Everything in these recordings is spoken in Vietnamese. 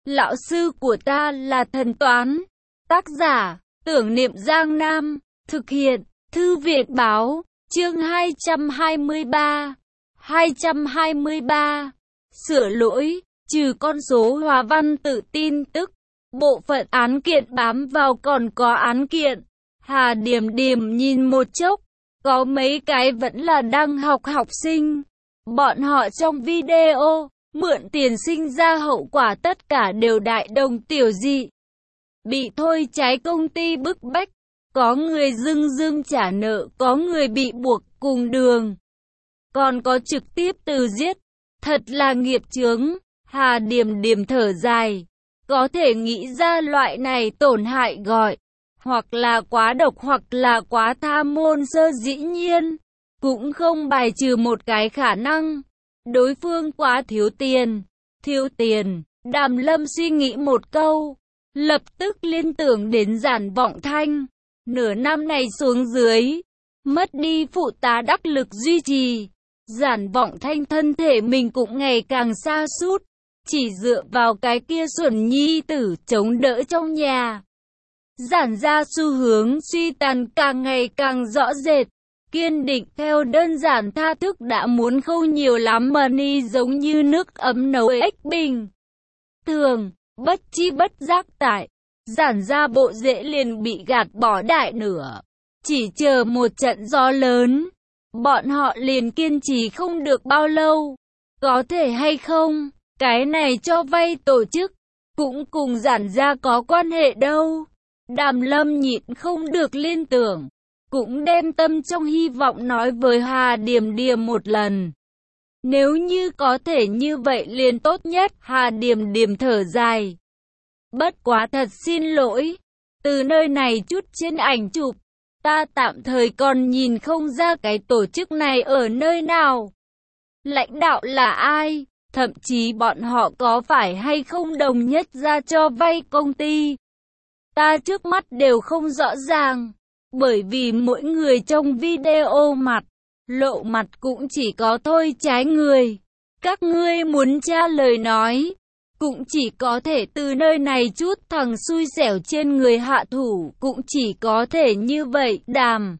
Lão sư của ta là thần toán. Tác giả, Tưởng Niệm Giang Nam. Thực hiện, Thư viện Báo. Chương 223. 223. Sửa lỗi, trừ con số hòa văn tự tin tức. Bộ phận án kiện bám vào còn có án kiện. Hà Điềm Điềm nhìn một chốc, có mấy cái vẫn là đang học học sinh. Bọn họ trong video, mượn tiền sinh ra hậu quả tất cả đều đại đồng tiểu dị. Bị thôi trái công ty bức bách, có người dưng trả nợ, có người bị buộc cùng đường. Còn có trực tiếp từ giết, thật là nghiệp chướng. Hà Điềm Điềm thở dài, có thể nghĩ ra loại này tổn hại gọi, hoặc là quá độc hoặc là quá tha môn sơ, dĩ nhiên, cũng không bài trừ một cái khả năng. Đối phương quá thiếu tiền. Đàm Lâm suy nghĩ một câu, lập tức liên tưởng đến Giản Vọng Thanh. Nửa năm này xuống dưới, mất đi phụ tá đắc lực duy trì, Giản Vọng Thanh thân thể mình cũng ngày càng sa sút, chỉ dựa vào cái kia xuẩn nhi tử chống đỡ trong nhà. Giản ra xu hướng suy tàn càng ngày càng rõ rệt, kiên định theo đơn giản tha thức đã muốn khâu nhiều lắm money giống như nước ấm nấu ếch bình thường, bất chi bất giác tại Giản ra bộ rễ liền bị gạt bỏ đại nửa. Chỉ chờ một trận gió lớn, bọn họ liền kiên trì không được bao lâu. Có thể hay không, cái này cho vay tổ chức cũng cùng Giản ra có quan hệ đâu. Đàm Lâm nhịn không được liên tưởng, cũng đem tâm trong hy vọng nói với Hà Điềm Điềm một lần. Nếu như có thể như vậy liền tốt nhất. Hà Điềm Điềm thở dài. Bất quá thật xin lỗi, từ nơi này chút trên ảnh chụp, ta tạm thời còn nhìn không ra cái tổ chức này ở nơi nào. Lãnh đạo là ai, thậm chí bọn họ có phải hay không đồng nhất ra cho vay công ty. Ta trước mắt đều không rõ ràng, bởi vì mỗi người trong video lộ mặt cũng chỉ có thôi trái người. Các ngươi muốn tra lời nói, cũng chỉ có thể từ nơi này chút thằng xui xẻo trên người hạ thủ, cũng chỉ có thể như vậy. Đàm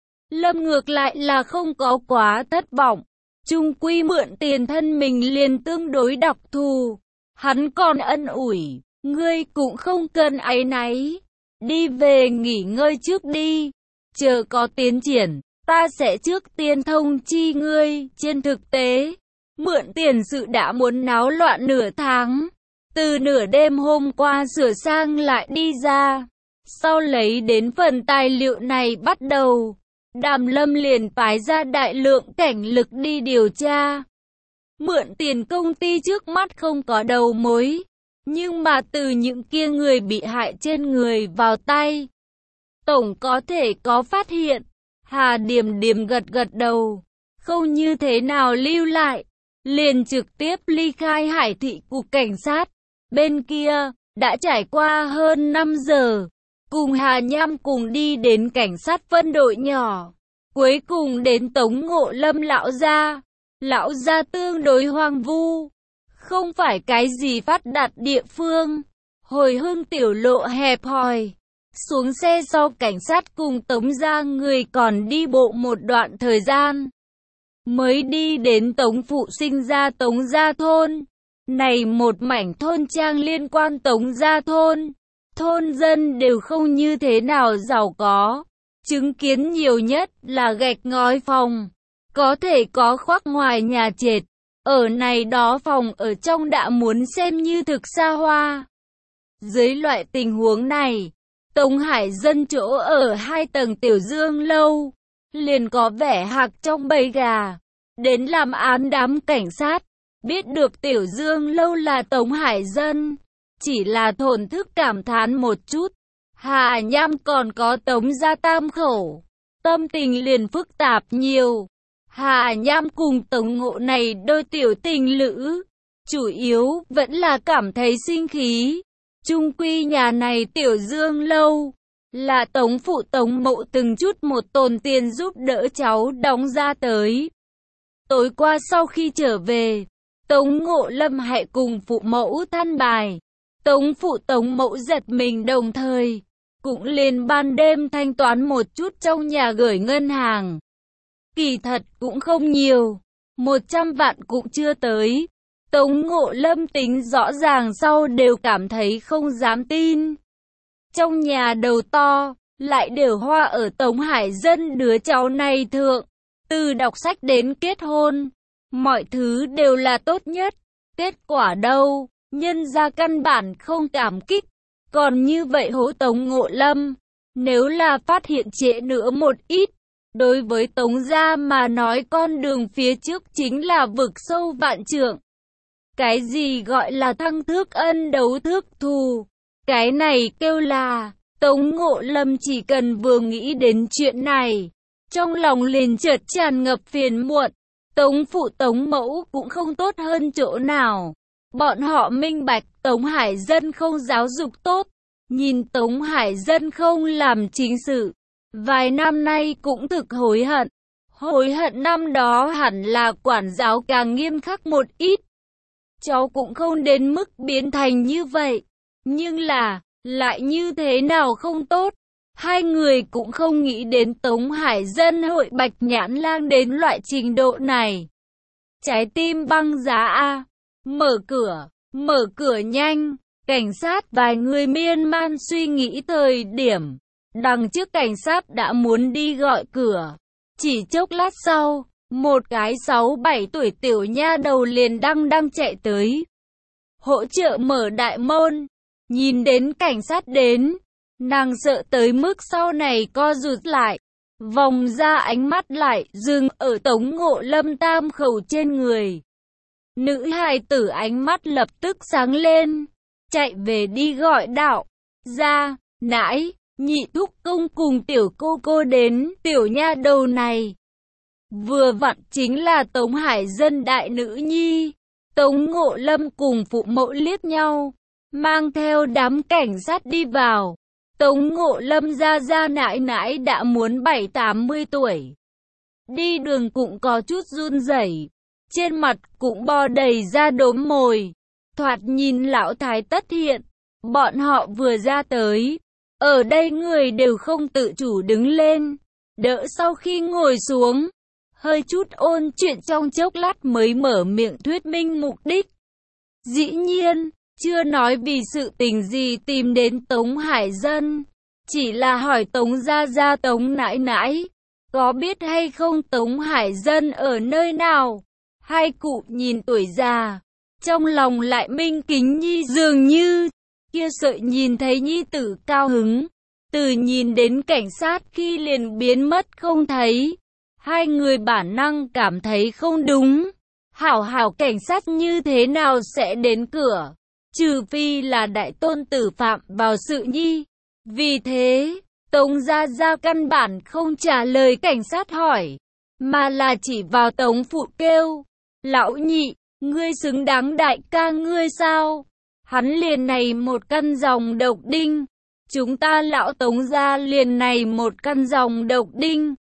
Lâm ngược lại là không có quá thất vọng, chung quy mượn tiền thân mình liền tương đối đặc thù. Hắn còn ân ủi, ngươi cũng không cần áy náy, đi về nghỉ ngơi trước đi, chờ có tiến triển, ta sẽ trước tiên thông chi ngươi. Trên thực tế, mượn tiền sự đã muốn náo loạn nửa tháng, từ nửa đêm hôm qua sửa sang lại đi ra. Sau lấy đến phần tài liệu này bắt đầu, Đàm Lâm liền phái ra đại lượng cảnh lực đi điều tra. Mượn tiền công ty trước mắt không có đầu mối, nhưng mà từ những kia người bị hại trên người vào tay, tổng có thể có phát hiện. Hà Điềm Điềm gật đầu, không như thế nào lưu lại, liền trực tiếp ly khai Hải thị cục cảnh sát. Bên kia, đã trải qua hơn 5 giờ, cùng Hà Nham cùng đi đến cảnh sát phân đội nhỏ, cuối cùng đến Tống Ngộ Lâm lão gia. Lão gia tương đối hoang vu, không phải cái gì phát đạt địa phương. Hồi hương tiểu lộ hẹp hòi, xuống xe sau cảnh sát cùng Tống gia người còn đi bộ một đoạn thời gian, mới đi đến Tống phụ sinh ra Tống gia thôn. Này một mảnh thôn trang liên quan Tống gia thôn, thôn dân đều không như thế nào giàu có, chứng kiến nhiều nhất là gạch ngói phòng, có thể có khoác ngoài nhà trệt. Ở này đó phòng ở trong đã muốn xem như thực xa hoa. Dưới loại tình huống này, Tống Hải dân chỗ ở 2 tầng Tiểu Dương lâu, liền có vẻ hạc trong bầy gà. Đến làm án đám cảnh sát, biết được Tiểu Dương lâu là Tống Hải dân, chỉ là thổn thức cảm thán một chút. Hà Nham còn có Tống gia tam khẩu, tâm tình liền phức tạp nhiều. Hà Nham cùng Tống Ngộ này đôi tiểu tình lữ, chủ yếu vẫn là cảm thấy sinh khí. Chung quy nhà này Tiểu Dương lâu, là Tống phụ Tống mộ từng chút một tồn tiền giúp đỡ cháu đóng ra tới. Tối qua sau khi trở về, Tống Ngộ Lâm hãy cùng phụ mẫu than bài, Tống phụ Tống mẫu giật mình đồng thời, cũng liền ban đêm thanh toán một chút trong nhà gửi ngân hàng. Kỳ thật cũng không nhiều, 100 vạn cũng chưa tới. Tống Ngộ Lâm tính rõ ràng sau đều cảm thấy không dám tin. Trong nhà đầu to, lại đều hoa ở Tống Hải Dân đứa cháu này thượng. Từ đọc sách đến kết hôn, mọi thứ đều là tốt nhất. Kết quả đâu, nhân gia căn bản không cảm kích. Còn như vậy hố Tống Ngộ Lâm, nếu là phát hiện trễ nữa một ít, đối với Tống gia mà nói con đường phía trước chính là vực sâu vạn trượng. Cái gì gọi là thăng thước ân đấu thước thù? Cái này kêu là, Tống Ngộ Lâm chỉ cần vừa nghĩ đến chuyện này, trong lòng liền chợt tràn ngập phiền muộn. Tống phụ Tống mẫu cũng không tốt hơn chỗ nào. Bọn họ minh bạch Tống Hải Dân không giáo dục tốt, nhìn Tống Hải Dân không làm chính sự. Vài năm nay cũng thực hối hận. Hối hận năm đó hẳn là quản giáo càng nghiêm khắc một ít. Cháu cũng không đến mức biến thành như vậy. Nhưng là, lại như thế nào không tốt. Hai người cũng không nghĩ đến Tống Hải Dân hội Bạch Nhãn Lang đến loại trình độ này. Trái tim băng giá a. Mở cửa nhanh. Cảnh sát vài người miên man suy nghĩ thời điểm. Đằng trước cảnh sát đã muốn đi gọi cửa. Chỉ chốc lát sau, một cái 6-7 tuổi tiểu nha đầu liền đang chạy tới. Hỗ trợ mở đại môn. Nhìn đến cảnh sát đến, nàng sợ tới mức sau này co rụt lại. Vòng ra ánh mắt lại dừng ở Tống Ngộ Lâm tam khẩu trên người. Nữ hài tử ánh mắt lập tức sáng lên. Chạy về đi gọi đạo. Ra, nãi, nhị thúc công cùng tiểu cô đến. Tiểu nha đầu này vừa vặn chính là Tống Hải Dân đại nữ nhi. Tống Ngộ Lâm cùng phụ mẫu liếc nhau, mang theo đám cảnh sát đi vào. Tống Ngộ Lâm ra nãi nãi đã muốn 7-80 tuổi. Đi đường cũng có chút run rẩy, trên mặt cũng bò đầy da đốm mồi. Thoạt nhìn lão thái tất hiện. Bọn họ vừa ra tới, ở đây người đều không tự chủ đứng lên, đỡ sau khi ngồi xuống, hơi chút ôn chuyện trong chốc lát mới mở miệng thuyết minh mục đích. Dĩ nhiên, chưa nói vì sự tình gì tìm đến Tống Hải Dân, chỉ là hỏi Tống gia Tống nãi nãi, có biết hay không Tống Hải Dân ở nơi nào? Hai cụ nhìn tuổi già, trong lòng lại minh kính nhi dường như, kia sợi nhìn thấy nhi tử cao hứng, từ nhìn đến cảnh sát khi liền biến mất không thấy. Hai người bản năng cảm thấy không đúng. Hảo cảnh sát như thế nào sẽ đến cửa? Trừ phi là đại tôn tử phạm vào sự nhi. Vì thế, Tống gia căn bản không trả lời cảnh sát hỏi, mà là chỉ vào Tống phụ kêu. Lão nhị, ngươi xứng đáng đại ca ngươi sao? Hắn liền này một căn dòng độc đinh. Chúng ta lão Tống gia liền này một căn dòng độc đinh.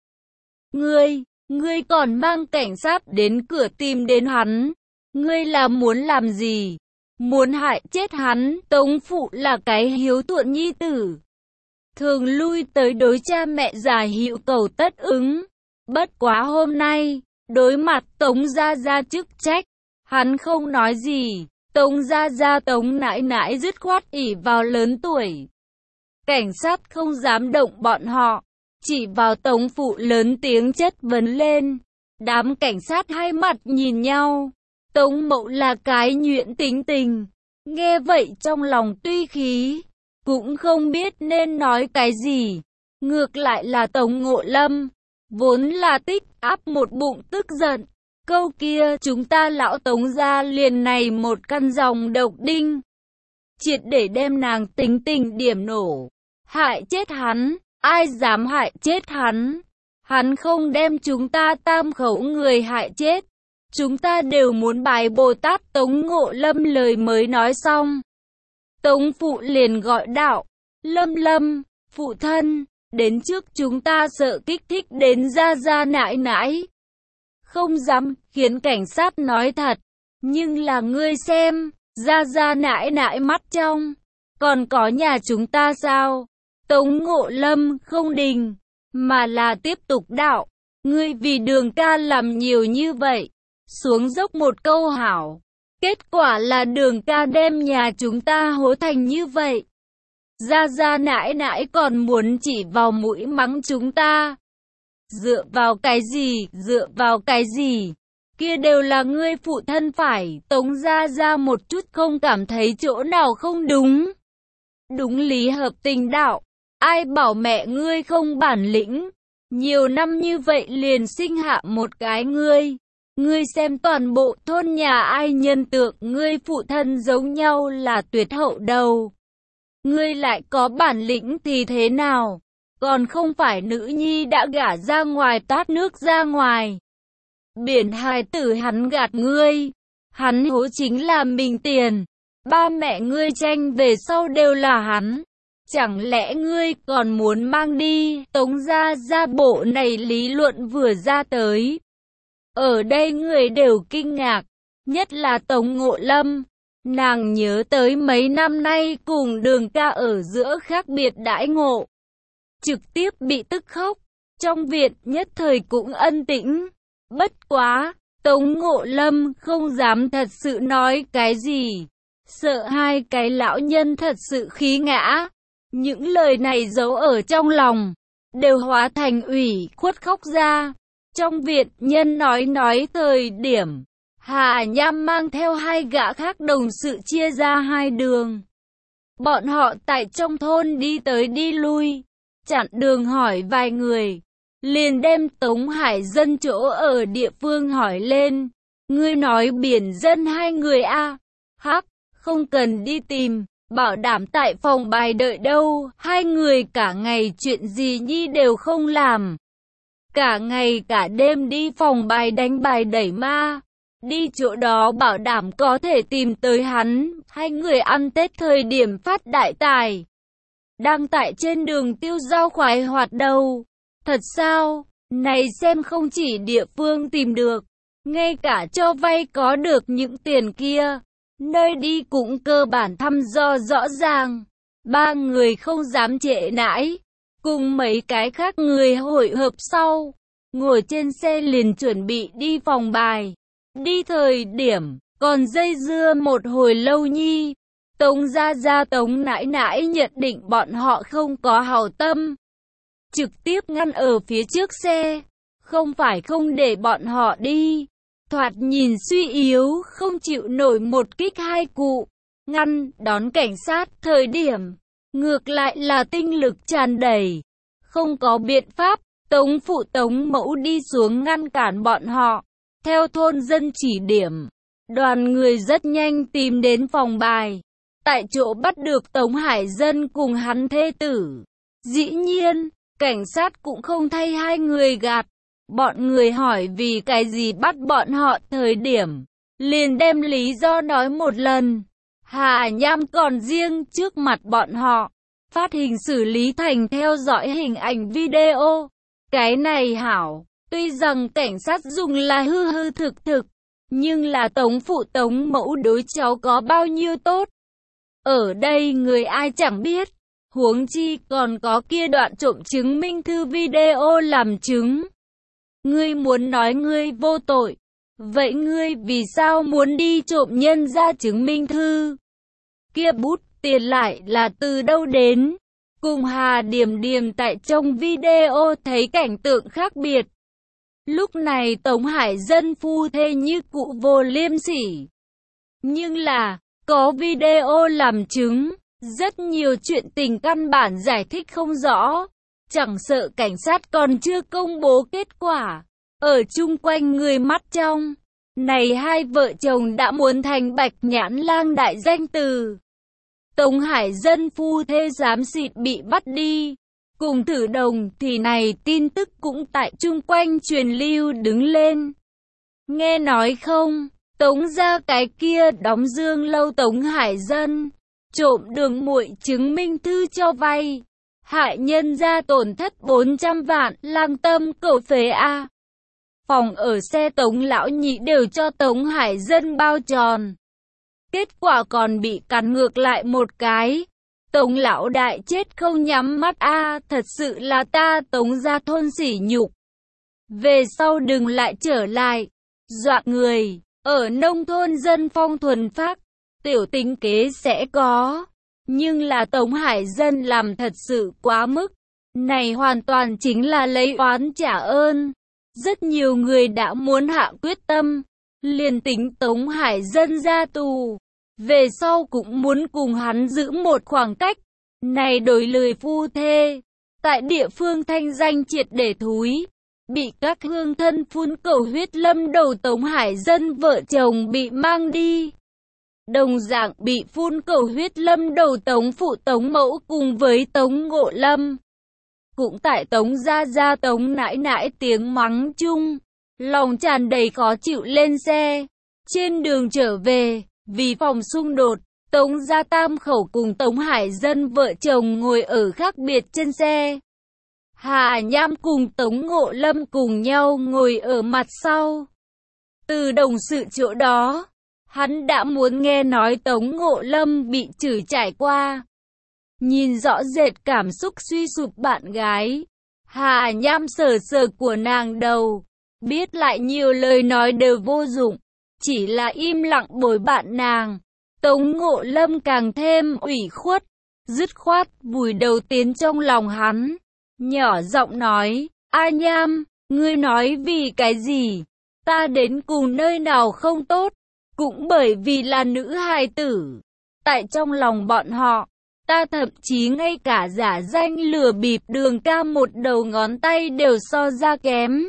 Ngươi còn mang cảnh sát đến cửa tìm đến hắn. Ngươi là muốn làm gì? Muốn hại chết hắn. Tống phụ là cái hiếu thuận nhi tử, thường lui tới đối cha mẹ già hiệu cầu tất ứng. Bất quá hôm nay, đối mặt Tống gia chức trách, hắn không nói gì. Tống gia Tống nãi nãi dứt khoát ỷ vào lớn tuổi. Cảnh sát không dám động bọn họ, chỉ vào Tống phụ lớn tiếng chất vấn lên. Đám cảnh sát hai mặt nhìn nhau. Tống mậu là cái nhuyễn tính tình, nghe vậy trong lòng tuy khí, cũng không biết nên nói cái gì. Ngược lại là Tống Ngộ Lâm, vốn là tích áp một bụng tức giận. Câu kia chúng ta lão Tống gia liền này một căn dòng độc đinh, triệt để đem nàng tính tình điểm nổ. Hại chết hắn, ai dám hại chết hắn? Hắn không đem chúng ta tam khẩu người hại chết, chúng ta đều muốn bài Bồ Tát. Tống Ngộ Lâm lời mới nói xong, Tống phụ liền gọi đạo. Lâm, phụ thân, đến trước chúng ta sợ kích thích đến gia nãi nãi. Không dám, khiến cảnh sát nói thật. Nhưng là ngươi xem, Gia Gia nãi nãi mắt trong. Còn có nhà chúng ta sao? Tống Ngộ Lâm không đình, mà là tiếp tục đạo. Ngươi vì Đường ca làm nhiều như vậy. Xuống dốc một câu hảo. Kết quả là Đường ca đem nhà chúng ta hố thành như vậy. Gia Gia nãi nãi còn muốn chỉ vào mũi mắng chúng ta. Dựa vào cái gì? Dựa vào cái gì? Kia đều là ngươi phụ thân phải. Tống Gia Gia một chút không cảm thấy chỗ nào không đúng. Đúng lý hợp tình đạo. Ai bảo mẹ ngươi không bản lĩnh? Nhiều năm như vậy liền sinh hạ một cái ngươi. Ngươi xem toàn bộ thôn nhà ai nhân tượng ngươi phụ thân giống nhau là tuyệt hậu đầu. Ngươi lại có bản lĩnh thì thế nào? Còn không phải nữ nhi đã gả ra ngoài tát nước ra ngoài. Biển hài tử hắn gạt ngươi. Hắn hố chính là mình tiền. Ba mẹ ngươi tranh về sau đều là hắn. Chẳng lẽ ngươi còn muốn mang đi? Tống Gia Gia bộ này lý luận vừa ra tới. Ở đây người đều kinh ngạc. Nhất là Tống Ngộ Lâm. Nàng nhớ tới mấy năm nay cùng Đường ca ở giữa khác biệt đãi ngộ. Trực tiếp bị tức khóc. Trong viện nhất thời cũng ân tĩnh. Bất quá, Tống Ngộ Lâm không dám thật sự nói cái gì. Sợ hai cái lão nhân thật sự khí ngã. Những lời này giấu ở trong lòng, đều hóa thành ủy khuất khóc ra. Trong viện nhân nói thời điểm, Hà Nham mang theo hai gã khác đồng sự chia ra hai đường. Bọn họ tại trong thôn đi tới đi lui, chặn đường hỏi vài người, liền đem Tống Hải Dân chỗ ở địa phương hỏi lên. Ngươi nói biển dân hai người a? Hắc, không cần đi tìm, bảo đảm tại phòng bài đợi đâu. Hai người cả ngày chuyện gì nhi đều không làm. Cả ngày cả đêm đi phòng bài đánh bài đẩy ma. Đi chỗ đó bảo đảm có thể tìm tới hắn. Hai người ăn Tết thời điểm phát đại tài. Đang tại trên đường tiêu dao khoái hoạt đầu. Thật sao? Này xem không chỉ địa phương tìm được, ngay cả cho vay có được những tiền kia. Nơi đi cũng cơ bản thăm dò rõ ràng. Ba người không dám trễ nãi. Cùng mấy cái khác người hội hợp sau. Ngồi trên xe liền chuẩn bị đi phòng bài. Đi thời điểm, còn dây dưa một hồi lâu nhi. Tống Gia Gia Tống nãi nãi nhận định bọn họ không có hảo tâm. Trực tiếp ngăn ở phía trước xe. Không phải không để bọn họ đi. Thoạt nhìn suy yếu, không chịu nổi một kích hai cụ. Ngăn, đón cảnh sát thời điểm. Ngược lại là tinh lực tràn đầy. Không có biện pháp, Tống phụ Tống mẫu đi xuống ngăn cản bọn họ. Theo thôn dân chỉ điểm, đoàn người rất nhanh tìm đến phòng bài. Tại chỗ bắt được Tống Hải Dân cùng hắn thê tử. Dĩ nhiên, cảnh sát cũng không thay hai người gạt. Bọn người hỏi vì cái gì bắt bọn họ thời điểm. Liền đem lý do nói một lần. Hà Nham còn riêng trước mặt bọn họ. Phát hình xử lý thành theo dõi hình ảnh video. Cái này hảo. Tuy rằng cảnh sát dùng là hư hư thực, nhưng là Tống phụ Tống mẫu đối cháu có bao nhiêu tốt. Ở đây người ai chẳng biết, huống chi còn có kia đoạn trộm chứng minh thư video làm chứng. Ngươi muốn nói ngươi vô tội, vậy ngươi vì sao muốn đi trộm nhân ra chứng minh thư? Kia bút tiền lại là từ đâu đến? Cùng Hà Điềm Điềm tại trong video thấy cảnh tượng khác biệt. Lúc này Tống Hải Dân phu thê như cụ vô liêm sỉ. Nhưng là, có video làm chứng, rất nhiều chuyện tình căn bản giải thích không rõ. Chẳng sợ cảnh sát còn chưa công bố kết quả. Ở chung quanh người mắt trong, này hai vợ chồng đã muốn thành Bạch Nhãn Lang đại danh từ. Tống Hải Dân phu thê xám xịt bị bắt đi. Cùng Thử Đồng thì này tin tức cũng tại chung quanh truyền lưu đứng lên. Nghe nói không, Tống gia cái kia đóng dương lâu Tống Hải Dân, trộm đường muội chứng minh thư cho vay. Hại nhân gia tổn thất 400 vạn, lang tâm cầu phế a. Phòng ở xe Tống lão nhị đều cho Tống Hải Dân bao tròn. Kết quả còn bị cắn ngược lại một cái. Tống lão đại chết không nhắm mắt a, thật sự là ta Tống gia thôn sỉ nhục. Về sau đừng lại trở lại, dọa người. Ở nông thôn dân phong thuần phác, tiểu tính kế sẽ có. Nhưng là Tống Hải Dân làm thật sự quá mức. Này hoàn toàn chính là lấy oán trả ơn. Rất nhiều người đã muốn hạ quyết tâm, liền tính Tống Hải Dân ra tù. Về sau cũng muốn cùng hắn giữ một khoảng cách. Này đổi lời phu thê. Tại địa phương thanh danh triệt để thúi. Bị các hương thân phun cầu huyết lâm đầu Tống Hải Dân vợ chồng bị mang đi. Đồng dạng bị phun cầu huyết lâm đầu Tống phụ Tống mẫu cùng với Tống Ngộ Lâm. Cũng tại Tống gia Tống nãi nãi tiếng mắng chung. Lòng tràn đầy khó chịu lên xe. Trên đường trở về, vì phòng xung đột, Tống gia tam khẩu cùng Tống Hải Dân vợ chồng ngồi ở khác biệt trên xe. Hà Nham cùng Tống Ngộ Lâm cùng nhau ngồi ở mặt sau. Từ đồng sự chỗ đó, hắn đã muốn nghe nói Tống Ngộ Lâm bị chửi trải qua. Nhìn rõ rệt cảm xúc suy sụp bạn gái, Hà Nham sờ sờ của nàng đầu, biết lại nhiều lời nói đều vô dụng, chỉ là im lặng bồi bạn nàng. Tống Ngộ Lâm càng thêm ủy khuất, dứt khoát vùi đầu tiến trong lòng hắn, nhỏ giọng nói, A Nham, ngươi nói vì cái gì? Ta đến cùng nơi nào không tốt? Cũng bởi vì là nữ hài tử. Tại trong lòng bọn họ, ta thậm chí ngay cả giả danh lừa bịp Đường ca một đầu ngón tay đều so ra kém.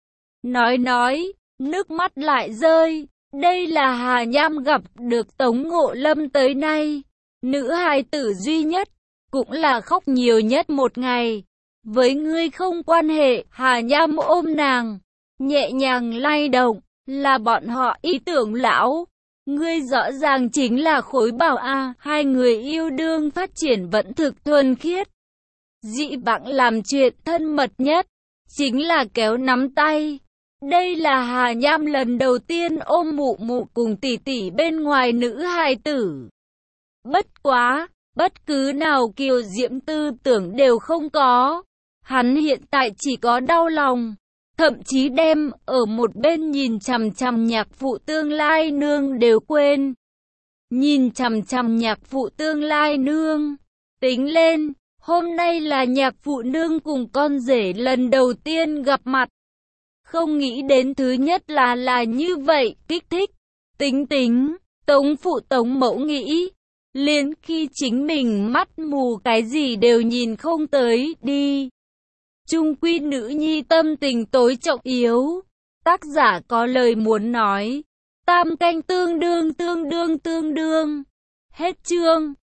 Nói, nước mắt lại rơi. Đây là Hà Nham gặp được Tống Ngộ Lâm tới nay. Nữ hài tử duy nhất, cũng là khóc nhiều nhất một ngày. Với ngươi không quan hệ, Hà Nham ôm nàng, nhẹ nhàng lay động, là bọn họ ý tưởng lão. Ngươi rõ ràng chính là khối bảo a, hai người yêu đương phát triển vẫn thực thuần khiết. Dị vãng làm chuyện thân mật nhất, chính là kéo nắm tay. Đây là Hà Nham lần đầu tiên ôm mụ mụ cùng tỷ tỷ bên ngoài nữ hài tử. Bất quá, bất cứ nào kiều diễm tư tưởng đều không có. Hắn hiện tại chỉ có đau lòng, thậm chí đem ở một bên nhìn chằm chằm nhạc phụ tương lai nương đều quên. Nhìn chằm chằm nhạc phụ tương lai nương, tính lên, hôm nay là nhạc phụ nương cùng con rể lần đầu tiên gặp mặt. Không nghĩ đến thứ nhất là như vậy, kích thích. Tính, Tống phụ Tống mẫu nghĩ, liền khi chính mình mắt mù cái gì đều nhìn không tới, đi. Chung quy nữ nhi tâm tình tối trọng yếu. Tác giả có lời muốn nói. Tam canh tương đương. Hết chương.